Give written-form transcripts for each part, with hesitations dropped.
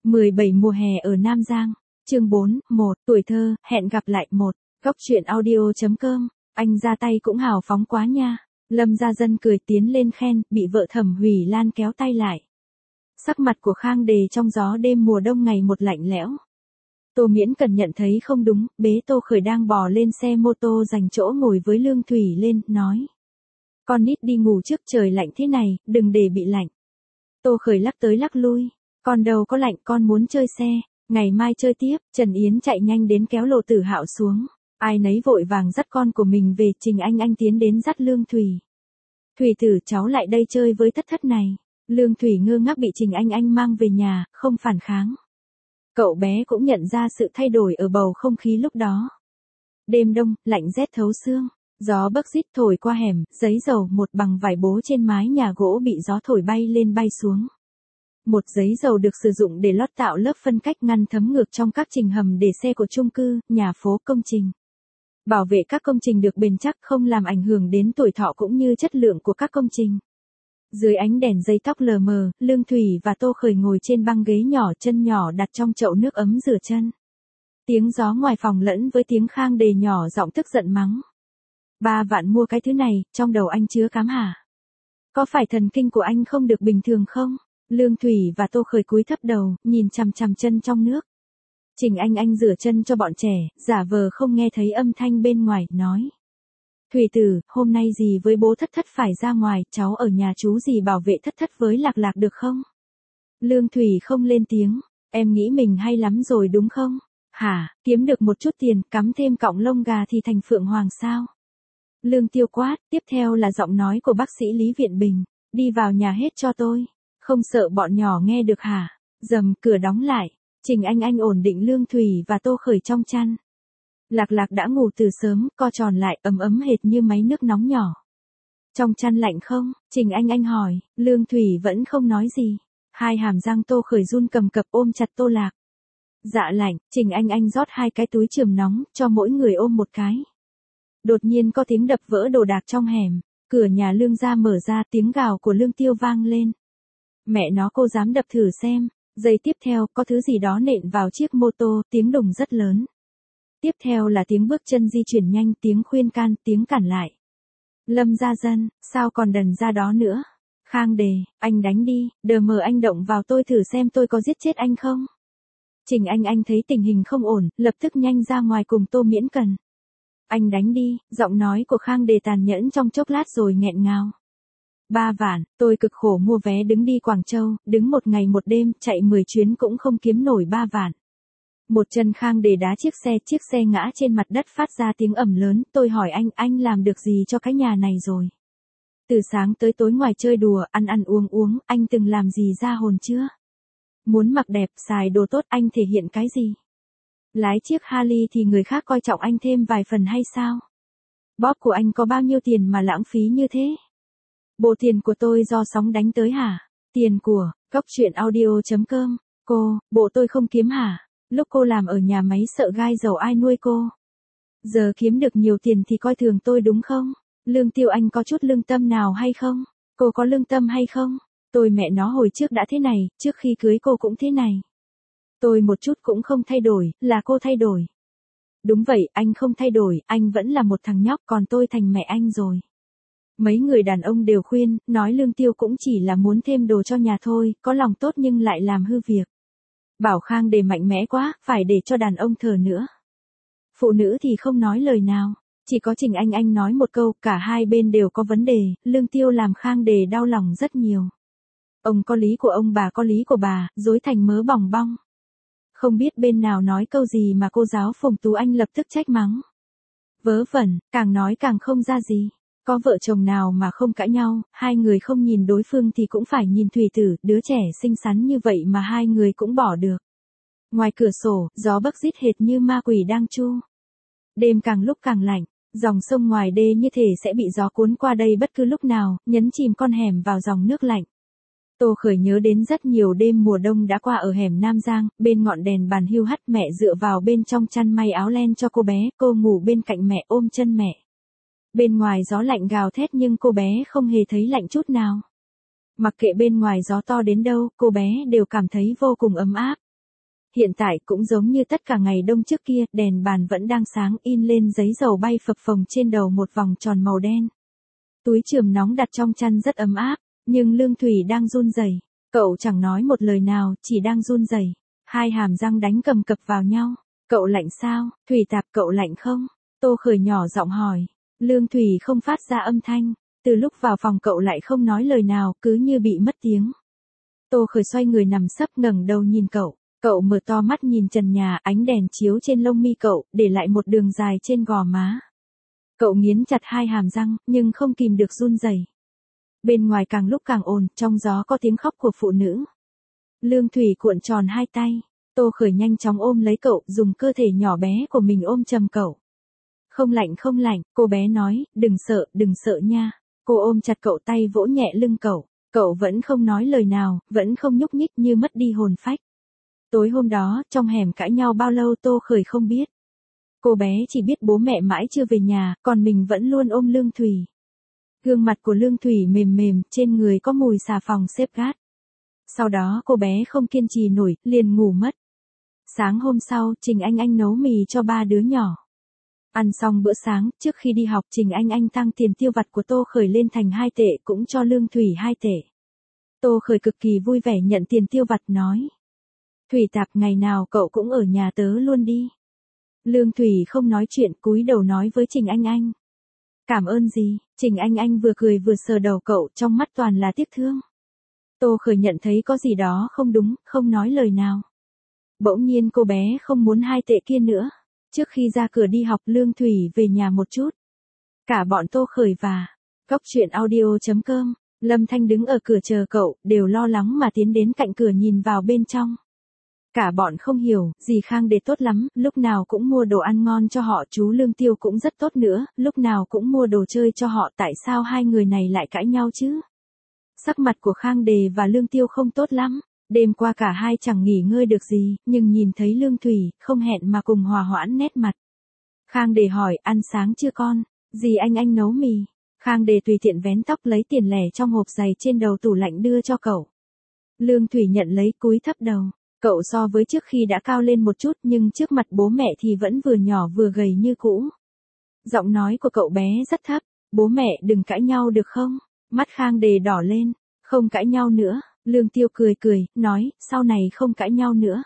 17 mùa hè ở Nam Giang. Chương 4, 1, tuổi thơ, hẹn gặp lại 1. Góc truyện audio.com. Anh ra tay cũng hào phóng quá nha. Lâm Gia Dân cười tiến lên khen, bị vợ Thẩm Hủy Lan kéo tay lại. Sắc mặt của Khang Đề trong gió đêm mùa đông ngày một lạnh lẽo. Tô Miễn Cần nhận thấy không đúng, bế Tô Khởi đang bò lên xe mô tô dành chỗ ngồi với Lương Thủy lên, nói. Con nít đi ngủ trước, trời lạnh thế này, đừng để bị lạnh. Tô Khởi lắc tới lắc lui. Con đâu có lạnh, con muốn chơi xe, ngày mai chơi tiếp. Trần Yến chạy nhanh đến kéo Lộ Tử Hạo xuống. Ai nấy vội vàng dắt con của mình về. Trình Anh tiến đến dắt Lương Thủy. Thủy tử, cháu lại đây chơi với thất thất này. Lương Thủy ngơ ngác bị Trình Anh mang về nhà, không phản kháng. Cậu bé cũng nhận ra sự thay đổi ở bầu không khí lúc đó. Đêm đông, lạnh rét thấu xương. Gió bấc rít thổi qua hẻm, giấy dầu một bằng vải bố trên mái nhà gỗ bị gió thổi bay lên bay xuống. Một giấy dầu được sử dụng để lót tạo lớp phân cách ngăn thấm ngược trong các trình hầm để xe của chung cư, nhà phố, công trình. Bảo vệ các công trình được bền chắc, không làm ảnh hưởng đến tuổi thọ cũng như chất lượng của các công trình. Dưới ánh đèn dây tóc lờ mờ, Lương Thủy và Tô Khởi ngồi trên băng ghế nhỏ, chân nhỏ đặt trong chậu nước ấm rửa chân. Tiếng gió ngoài phòng lẫn với tiếng Khang Đề nhỏ giọng tức giận mắng. 3 vạn mua cái thứ này, trong đầu anh chứa cám hả? Có phải thần kinh của anh không được bình thường không? Lương Thủy và Tô Khởi cúi thấp đầu, nhìn chằm chằm chân trong nước. Trình Anh rửa chân cho bọn trẻ, giả vờ không nghe thấy âm thanh bên ngoài, nói. Thủy tử, hôm nay dì với bố thất thất phải ra ngoài, cháu ở nhà chú dì bảo vệ thất thất với Lạc Lạc được không? Lương Thủy không lên tiếng, em nghĩ mình hay lắm rồi đúng không? Hả, kiếm được một chút tiền, cắm thêm cọng lông gà thì thành phượng hoàng sao? Lương Tiêu quát, tiếp theo là giọng nói của bác sĩ Lý Viện Bình, đi vào nhà hết cho tôi, không sợ bọn nhỏ nghe được hả? Dầm, cửa đóng lại. Trình Anh ổn định Lương Thủy và Tô Khởi trong chăn. Lạc Lạc đã ngủ từ sớm, co tròn lại, ấm hệt như máy nước nóng nhỏ. Trong chăn lạnh không? Trình Anh hỏi. Lương Thủy vẫn không nói gì. Hai hàm răng Tô Khởi run cầm cập ôm chặt Tô Lạc. Dạ lạnh. Trình Anh rót 2 cái túi chườm nóng, cho mỗi người ôm một cái. Đột nhiên có tiếng đập vỡ đồ đạc trong hẻm. Cửa nhà Lương gia mở ra, tiếng gào của Lương Tiêu vang lên. Mẹ nó, cô dám đập thử xem. Giây tiếp theo, có thứ gì đó nện vào chiếc mô tô, tiếng đùng rất lớn. Tiếp theo là tiếng bước chân di chuyển nhanh, tiếng khuyên can, tiếng cản lại. Lâm Gia Dân, sao còn đần ra đó nữa? Khang Đề, anh đánh đi, đờ mờ anh động vào tôi thử xem tôi có giết chết anh không? Trình Anh thấy tình hình không ổn, lập tức nhanh ra ngoài cùng Tô Miễn Cần. Anh đánh đi, giọng nói của Khang Đề tàn nhẫn trong chốc lát rồi nghẹn ngào. 3 vạn, tôi cực khổ mua vé đứng đi Quảng Châu, đứng 1 ngày 1 đêm, chạy 10 chuyến cũng không kiếm nổi 3 vạn. Một chân Khang Đề đá chiếc xe ngã trên mặt đất phát ra tiếng ầm lớn, tôi hỏi anh làm được gì cho cái nhà này rồi? Từ sáng tới tối ngoài chơi đùa, ăn uống, anh từng làm gì ra hồn chưa? Muốn mặc đẹp, xài đồ tốt, anh thể hiện cái gì? Lái chiếc Harley thì người khác coi trọng anh thêm vài phần hay sao? Bóp của anh có bao nhiêu tiền mà lãng phí như thế? Bộ tiền của tôi do sóng đánh tới hả? Tiền của, góc truyện audio.com. Cô, bộ tôi không kiếm hả? Lúc cô làm ở nhà máy sợ gai dầu ai nuôi cô? Giờ kiếm được nhiều tiền thì coi thường tôi đúng không? Lương Tiêu, anh có chút lương tâm nào hay không? Cô có lương tâm hay không? Tôi mẹ nó hồi trước đã thế này, trước khi cưới cô cũng thế này. Tôi một chút cũng không thay đổi, là cô thay đổi. Đúng vậy, anh không thay đổi, anh vẫn là một thằng nhóc, còn tôi thành mẹ anh rồi. Mấy người đàn ông đều khuyên, nói Lương Tiêu cũng chỉ là muốn thêm đồ cho nhà thôi, có lòng tốt nhưng lại làm hư việc. Bảo Khang Đề mạnh mẽ quá, phải để cho đàn ông thờ nữa. Phụ nữ thì không nói lời nào, chỉ có Trình Anh nói một câu, cả hai bên đều có vấn đề, Lương Tiêu làm Khang Đề đau lòng rất nhiều. Ông có lý của ông, bà có lý của bà, rối thành mớ bòng bong. Không biết bên nào nói câu gì mà cô giáo Phùng Tú Anh lập tức trách mắng. Vớ vẩn, càng nói càng không ra gì. Có vợ chồng nào mà không cãi nhau, hai người không nhìn đối phương thì cũng phải nhìn Thủy tử, đứa trẻ xinh xắn như vậy mà hai người cũng bỏ được. Ngoài cửa sổ, gió bấc rít hệt như ma quỷ đang chu. Đêm càng lúc càng lạnh, dòng sông ngoài đê như thể sẽ bị gió cuốn qua đây bất cứ lúc nào, nhấn chìm con hẻm vào dòng nước lạnh. Tô Khởi nhớ đến rất nhiều đêm mùa đông đã qua ở hẻm Nam Giang, bên ngọn đèn bàn hưu hắt, mẹ dựa vào bên trong chăn may áo len cho cô bé, cô ngủ bên cạnh mẹ ôm chân mẹ. Bên ngoài gió lạnh gào thét nhưng cô bé không hề thấy lạnh chút nào. Mặc kệ bên ngoài gió to đến đâu, cô bé đều cảm thấy vô cùng ấm áp. Hiện tại cũng giống như tất cả ngày đông trước kia, đèn bàn vẫn đang sáng in lên giấy dầu bay phập phồng trên đầu một vòng tròn màu đen. Túi chườm nóng đặt trong chăn rất ấm áp, nhưng Lương Thủy đang run rẩy. Cậu chẳng nói một lời nào, chỉ đang run rẩy. Hai hàm răng đánh cầm cập vào nhau. Cậu lạnh sao? Thủy Tạp, cậu lạnh không? Tô Khởi nhỏ giọng hỏi. Lương Thủy không phát ra âm thanh. Từ lúc vào phòng cậu lại không nói lời nào, cứ như bị mất tiếng. Tô Khởi xoay người nằm sấp ngẩng đầu nhìn cậu. Cậu mở to mắt nhìn trần nhà, ánh đèn chiếu trên lông mi cậu, để lại một đường dài trên gò má. Cậu nghiến chặt hai hàm răng, nhưng không kìm được run rẩy. Bên ngoài càng lúc càng ồn, trong gió có tiếng khóc của phụ nữ. Lương Thủy cuộn tròn hai tay. Tô Khởi nhanh chóng ôm lấy cậu, dùng cơ thể nhỏ bé của mình ôm chầm cậu. Không lạnh, cô bé nói, đừng sợ nha. Cô ôm chặt cậu, tay vỗ nhẹ lưng cậu. Cậu vẫn không nói lời nào, vẫn không nhúc nhích như mất đi hồn phách. Tối hôm đó, trong hẻm cãi nhau bao lâu Tô Khởi không biết. Cô bé chỉ biết bố mẹ mãi chưa về nhà, còn mình vẫn luôn ôm Lương Thủy. Gương mặt của Lương Thủy mềm mềm, trên người có mùi xà phòng xếp gát. Sau đó cô bé không kiên trì nổi, liền ngủ mất. Sáng hôm sau, Trình Anh nấu mì cho ba đứa nhỏ. Ăn xong bữa sáng, trước khi đi học Trình Anh tăng tiền tiêu vặt của Tô Khởi lên thành 2 tệ, cũng cho Lương Thủy 2 tệ. Tô Khởi cực kỳ vui vẻ nhận tiền tiêu vặt nói. Thủy Tạp, ngày nào cậu cũng ở nhà tớ luôn đi. Lương Thủy không nói chuyện, cúi đầu nói với Trình Anh. Cảm ơn gì? Trình Anh vừa cười vừa sờ đầu cậu, trong mắt toàn là tiếc thương. Tô Khởi nhận thấy có gì đó không đúng, không nói lời nào. Bỗng nhiên cô bé không muốn 2 tệ kia nữa. Trước khi ra cửa đi học Lương Thủy về nhà một chút. Cả bọn Tô Khởi và Cóc Truyện Audio.com, Lâm Thanh đứng ở cửa chờ cậu, đều lo lắng mà tiến đến cạnh cửa nhìn vào bên trong. Cả bọn không hiểu, dì Khang Đề tốt lắm, lúc nào cũng mua đồ ăn ngon cho họ, chú Lương Tiêu cũng rất tốt nữa, lúc nào cũng mua đồ chơi cho họ, tại sao hai người này lại cãi nhau chứ? Sắc mặt của Khang Đề và Lương Tiêu không tốt lắm, đêm qua cả hai chẳng nghỉ ngơi được gì, nhưng nhìn thấy Lương Thủy, không hẹn mà cùng hòa hoãn nét mặt. Khang Đề hỏi, ăn sáng chưa con? Dì Anh nấu mì. Khang Đề tùy tiện vén tóc lấy tiền lẻ trong hộp giày trên đầu tủ lạnh đưa cho cậu. Lương Thủy nhận lấy cúi thấp đầu. Cậu so với trước khi đã cao lên một chút nhưng trước mặt bố mẹ thì vẫn vừa nhỏ vừa gầy như cũ. Giọng nói của cậu bé rất thấp, bố mẹ đừng cãi nhau được không? Mắt Khang Đề đỏ lên, không cãi nhau nữa. Lương Tiêu cười, nói, sau này không cãi nhau nữa.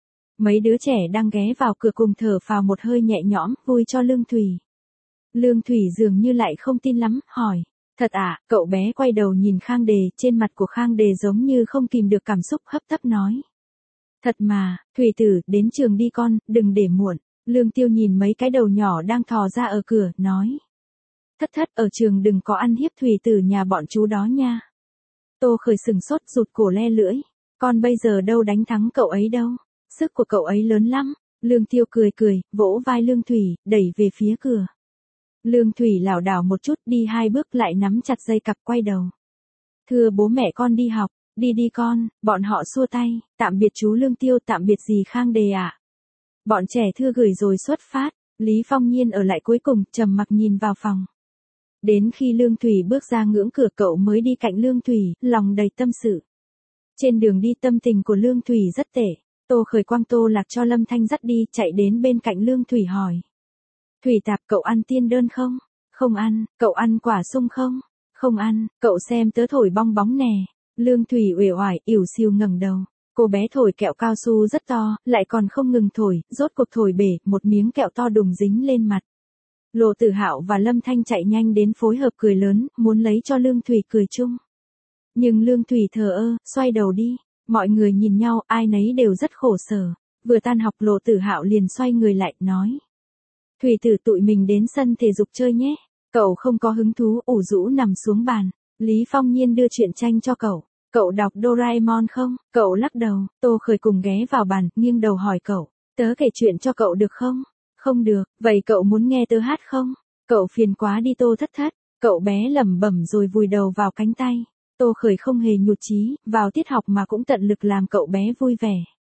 Mấy đứa trẻ đang ghé vào cửa cùng thở phào một hơi nhẹ nhõm, vui cho Lương Thủy. Lương Thủy dường như lại không tin lắm, hỏi, thật à? Cậu bé quay đầu nhìn Khang Đề, trên mặt của Khang Đề giống như không kìm được cảm xúc, hấp tấp nói. Thật mà, Thủy tử, đến trường đi con, đừng để muộn. Lương Tiêu nhìn mấy cái đầu nhỏ đang thò ra ở cửa, nói. Thất, ở trường đừng có ăn hiếp Thủy tử nhà bọn chú đó nha. Tô Khởi sừng sốt, rụt cổ le lưỡi. Con bây giờ đâu đánh thắng cậu ấy đâu. Sức của cậu ấy lớn lắm. Lương Tiêu cười, vỗ vai Lương Thủy, đẩy về phía cửa. Lương Thủy lảo đảo một chút, đi 2 bước lại nắm chặt dây cặp quay đầu. Thưa bố mẹ con đi học. Đi con, bọn họ xua tay, tạm biệt chú Lương Tiêu, tạm biệt dì Khang Đề ạ. Bọn trẻ thưa gửi rồi xuất phát, Lý Phong Nhiên ở lại cuối cùng, trầm mặc nhìn vào phòng. Đến khi Lương Thủy bước ra ngưỡng cửa cậu mới đi cạnh Lương Thủy, lòng đầy tâm sự. Trên đường đi tâm tình của Lương Thủy rất tệ, Tô Khởi quăng Tô Lạc cho Lâm Thanh dắt đi, chạy đến bên cạnh Lương Thủy hỏi. Thủy Tạp, cậu ăn tiên đơn không? Không ăn. Cậu ăn quả sung không? Không ăn. Cậu xem tớ thổi bong bóng nè. Lương Thủy uể oải, ỉu xìu ngẩng đầu. Cô bé thổi kẹo cao su rất to, lại còn không ngừng thổi, rốt cuộc thổi bể, một miếng kẹo to đùng dính lên mặt. Lộ Tử Hạo và Lâm Thanh chạy nhanh đến phối hợp cười lớn, muốn lấy cho Lương Thủy cười chung. Nhưng Lương Thủy thờ ơ, xoay đầu đi. Mọi người nhìn nhau, ai nấy đều rất khổ sở. Vừa tan học Lộ Tử Hạo liền xoay người lại, nói. Thủy tử, tụi mình đến sân thể dục chơi nhé. Cậu không có hứng thú, ủ rũ nằm xuống bàn. Lý Phong Nhiên đưa truyện tranh cho cậu. Cậu đọc Doraemon không? Cậu lắc đầu. Tô Khởi cùng ghé vào bàn, nghiêng đầu hỏi cậu. Tớ kể chuyện cho cậu được không? Không được. Vậy cậu muốn nghe tớ hát không? Cậu phiền quá đi Tô Thất. Cậu bé lẩm bẩm rồi vùi đầu vào cánh tay. Tô Khởi không hề nhụt chí, vào tiết học mà cũng tận lực làm cậu bé vui vẻ.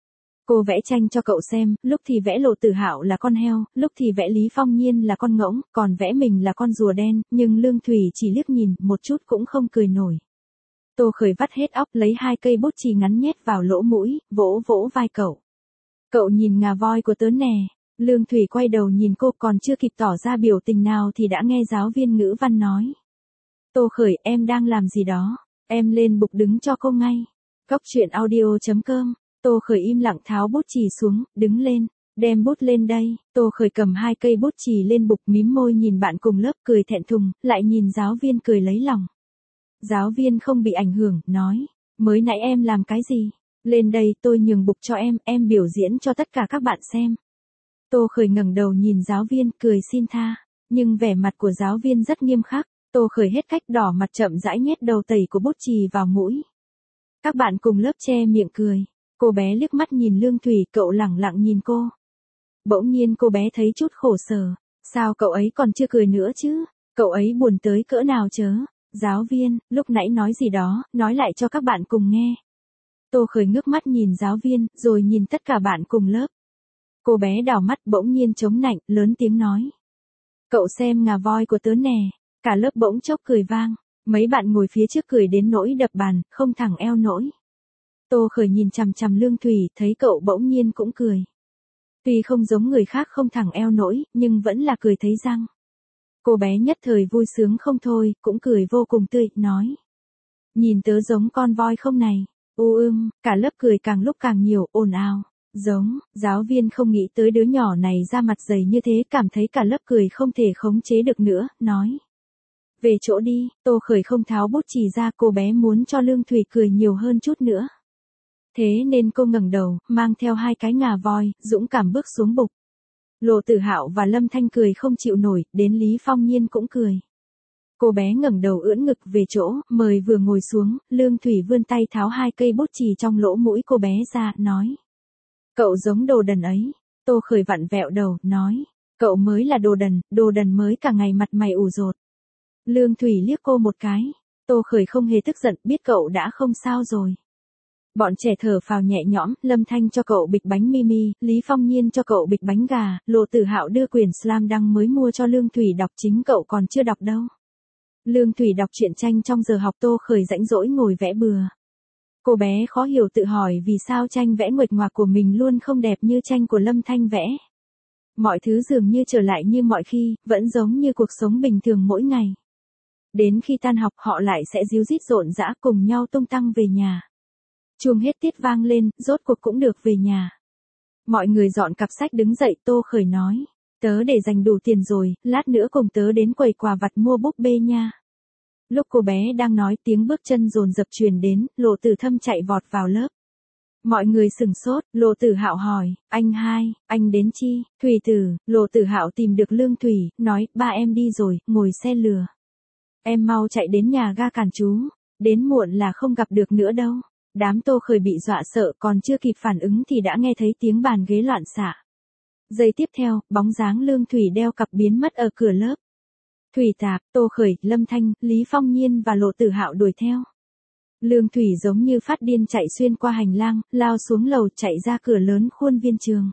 Cô vẽ tranh cho cậu xem, lúc thì vẽ Lộ Tử Hạo là con heo, lúc thì vẽ Lý Phong Nhiên là con ngỗng, còn vẽ mình là con rùa đen, nhưng Lương Thủy chỉ liếc nhìn, một chút cũng không cười nổi. Tô Khởi vắt hết óc lấy 2 cây bút chì ngắn nhét vào lỗ mũi, vỗ vai cậu. Cậu nhìn ngà voi của tớ nè. Lương Thủy quay đầu nhìn cô, còn chưa kịp tỏ ra biểu tình nào thì đã nghe giáo viên ngữ văn nói. Tô Khởi, em đang làm gì đó? Em lên bục đứng cho cô ngay. Cóc truyện audio.com. Tô Khởi im lặng tháo bút chì xuống, đứng lên. Đem bút lên đây. Tô Khởi cầm 2 cây bút chì lên bục, mím môi nhìn bạn cùng lớp cười thẹn thùng, lại nhìn giáo viên cười lấy lòng. Giáo viên không bị ảnh hưởng, nói. Mới nãy em làm cái gì? Lên đây, tôi nhường bục cho em biểu diễn cho tất cả các bạn xem. Tô Khởi ngẩng đầu nhìn giáo viên, cười xin tha. Nhưng vẻ mặt của giáo viên rất nghiêm khắc. Tô Khởi hết cách, đỏ mặt chậm rãi nhét đầu tẩy của bút chì vào mũi. Các bạn cùng lớp che miệng cười. Cô bé liếc mắt nhìn Lương Thủy, cậu lẳng lặng nhìn cô. Bỗng nhiên cô bé thấy chút khổ sở. Sao cậu ấy còn chưa cười nữa chứ? Cậu ấy buồn tới cỡ nào chớ? Giáo viên, lúc nãy nói gì đó, nói lại cho các bạn cùng nghe. Tô Khởi ngước mắt nhìn giáo viên, rồi nhìn tất cả bạn cùng lớp. Cô bé đảo mắt bỗng nhiên chống nạnh, lớn tiếng nói. Cậu xem ngà voi của tớ nè. Cả lớp bỗng chốc cười vang. Mấy bạn ngồi phía trước cười đến nỗi đập bàn, không thẳng eo nổi. Tô Khởi nhìn chằm chằm Lương Thủy, thấy cậu bỗng nhiên cũng cười. Tuy không giống người khác không thẳng eo nổi, nhưng vẫn là cười thấy răng. Cô bé nhất thời vui sướng không thôi, cũng cười vô cùng tươi, nói. Nhìn tớ giống con voi không này? Cả lớp cười càng lúc càng nhiều, ồn ào. Giống, giáo viên không nghĩ tới đứa nhỏ này ra mặt dày như thế, cảm thấy cả lớp cười không thể khống chế được nữa, nói. Về chỗ đi. Tô Khởi không tháo bút chì ra, cô bé muốn cho Lương Thủy cười nhiều hơn chút nữa. Thế nên cô ngẩng đầu, mang theo 2 cái ngà voi, dũng cảm bước xuống bục. Lộ Tử Hạo và Lâm Thanh cười không chịu nổi, đến Lý Phong Nhiên cũng cười. Cô bé ngẩng đầu ưỡn ngực về chỗ, mời vừa ngồi xuống, Lương Thủy vươn tay tháo 2 cây bút chì trong lỗ mũi cô bé ra, nói. Cậu giống đồ đần ấy. Tô Khởi vặn vẹo đầu, nói. Cậu mới là đồ đần mới cả ngày mặt mày ủ rột. Lương Thủy liếc cô một cái. Tô Khởi không hề tức giận, biết cậu đã không sao rồi. Bọn trẻ thở phào nhẹ nhõm, Lâm Thanh cho cậu bịch bánh mimi, Lý Phong Nhiên cho cậu bịch bánh gà, Lộ Tử Hạo đưa quyển Slam Dunk mới mua cho Lương Thủy đọc, chính cậu còn chưa đọc đâu. Lương Thủy đọc truyện tranh trong giờ học, Tô Khởi rãnh rỗi ngồi vẽ bừa. Cô bé khó hiểu tự hỏi vì sao tranh vẽ nguệch ngoạc của mình luôn không đẹp như tranh của Lâm Thanh vẽ. Mọi thứ dường như trở lại như mọi khi, vẫn giống như cuộc sống bình thường mỗi ngày. Đến khi tan học họ lại sẽ ríu rít rộn rã cùng nhau tung tăng về nhà. Chuông hết tiết vang lên, rốt cuộc cũng được về nhà. Mọi người dọn cặp sách đứng dậy, Tô Khởi nói. Tớ để dành đủ tiền rồi, lát nữa cùng tớ đến quầy quà vặt mua búp bê nha. Lúc cô bé đang nói, tiếng bước chân dồn dập truyền đến, Lộ Tử Thâm chạy vọt vào lớp. Mọi người sửng sốt, Lộ Tử Hạo hỏi, anh hai, anh đến chi? Thủy Tử, Lộ Tử Hạo tìm được Lương Thủy, nói, ba em đi rồi, ngồi xe lừa. Em mau chạy đến nhà ga cản chú, đến muộn là không gặp được nữa đâu. Đám Tô Khởi bị dọa sợ, còn chưa kịp phản ứng thì đã nghe thấy tiếng bàn ghế loạn xạ. Giây tiếp theo, bóng dáng Lương Thủy đeo cặp biến mất ở cửa lớp. Thủy Tạp, Tô Khởi, Lâm Thanh, Lý Phong Nhiên và Lộ Tử Hạo đuổi theo. Lương Thủy giống như phát điên chạy xuyên qua hành lang, lao xuống lầu, chạy ra cửa lớn khuôn viên trường.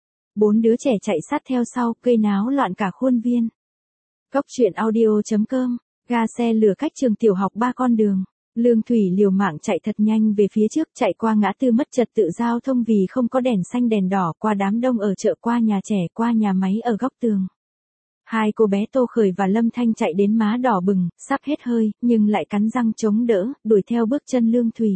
4 đứa trẻ chạy sát theo sau, gây náo loạn cả khuôn viên. Cóc truyện audio.com. Ga xe lửa cách trường tiểu học 3 con đường. Lương Thủy liều mạng chạy thật nhanh về phía trước, chạy qua ngã tư mất trật tự giao thông vì không có đèn xanh đèn đỏ, qua đám đông ở chợ, qua nhà trẻ, qua nhà máy ở góc tường. 2 cô bé Tô Khởi và Lâm Thanh chạy đến má đỏ bừng, sắp hết hơi, nhưng lại cắn răng chống đỡ, đuổi theo bước chân Lương Thủy.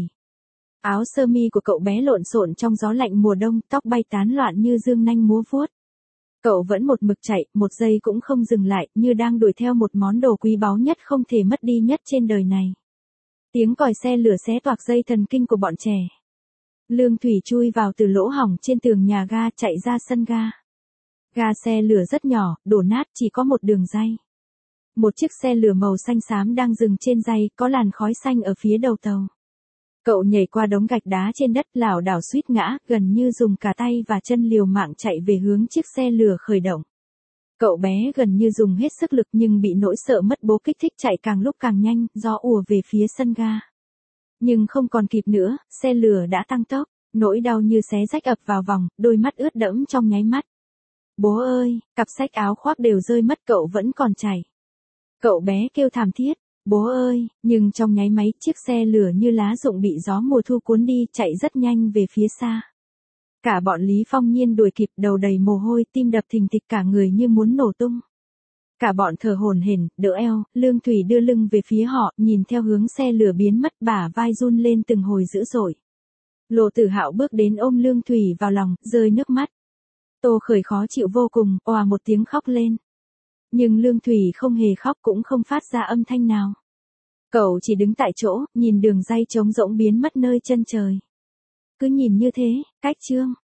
Áo sơ mi của cậu bé lộn xộn trong gió lạnh mùa đông, tóc bay tán loạn như dương nanh múa vuốt. Cậu vẫn một mực chạy, một giây cũng không dừng lại, như đang đuổi theo một món đồ quý báu nhất không thể mất đi nhất trên đời này. Tiếng còi xe lửa xé toạc dây thần kinh của bọn trẻ. Lương Thủy chui vào từ lỗ hổng trên tường nhà ga, chạy ra sân ga. Ga xe lửa rất nhỏ, đổ nát, chỉ có một đường ray. Một chiếc xe lửa màu xanh xám đang dừng trên ray, có làn khói xanh ở phía đầu tàu. Cậu nhảy qua đống gạch đá trên đất, lảo đảo suýt ngã, gần như dùng cả tay và chân liều mạng chạy về hướng chiếc xe lửa khởi động. Cậu bé gần như dùng hết sức lực nhưng bị nỗi sợ mất bố kích thích, chạy càng lúc càng nhanh, gió ùa về phía sân ga. Nhưng không còn kịp nữa, xe lửa đã tăng tốc, nỗi đau như xé rách ập vào vòng, đôi mắt ướt đẫm trong nháy mắt. Bố ơi, cặp sách áo khoác đều rơi mất, cậu vẫn còn chạy. Cậu bé kêu thảm thiết, bố ơi, nhưng trong nháy máy chiếc xe lửa như lá rụng bị gió mùa thu cuốn đi, chạy rất nhanh về phía xa. Cả bọn Lý Phong Nhiên đuổi kịp, đầu đầy mồ hôi, tim đập thình thịch, cả người như muốn nổ tung. Cả bọn thở hổn hển, đỡ eo, Lương Thủy đưa lưng về phía họ, nhìn theo hướng xe lửa biến mất, bả vai run lên từng hồi dữ dội. Lộ Tử Hạo bước đến ôm Lương Thủy vào lòng, rơi nước mắt. Tô Khởi khó chịu vô cùng, òa một tiếng khóc lên. Nhưng Lương Thủy không hề khóc, cũng không phát ra âm thanh nào. Cậu chỉ đứng tại chỗ, nhìn đường ray trống rỗng biến mất nơi chân trời. Cứ nhìn như thế, cách chương.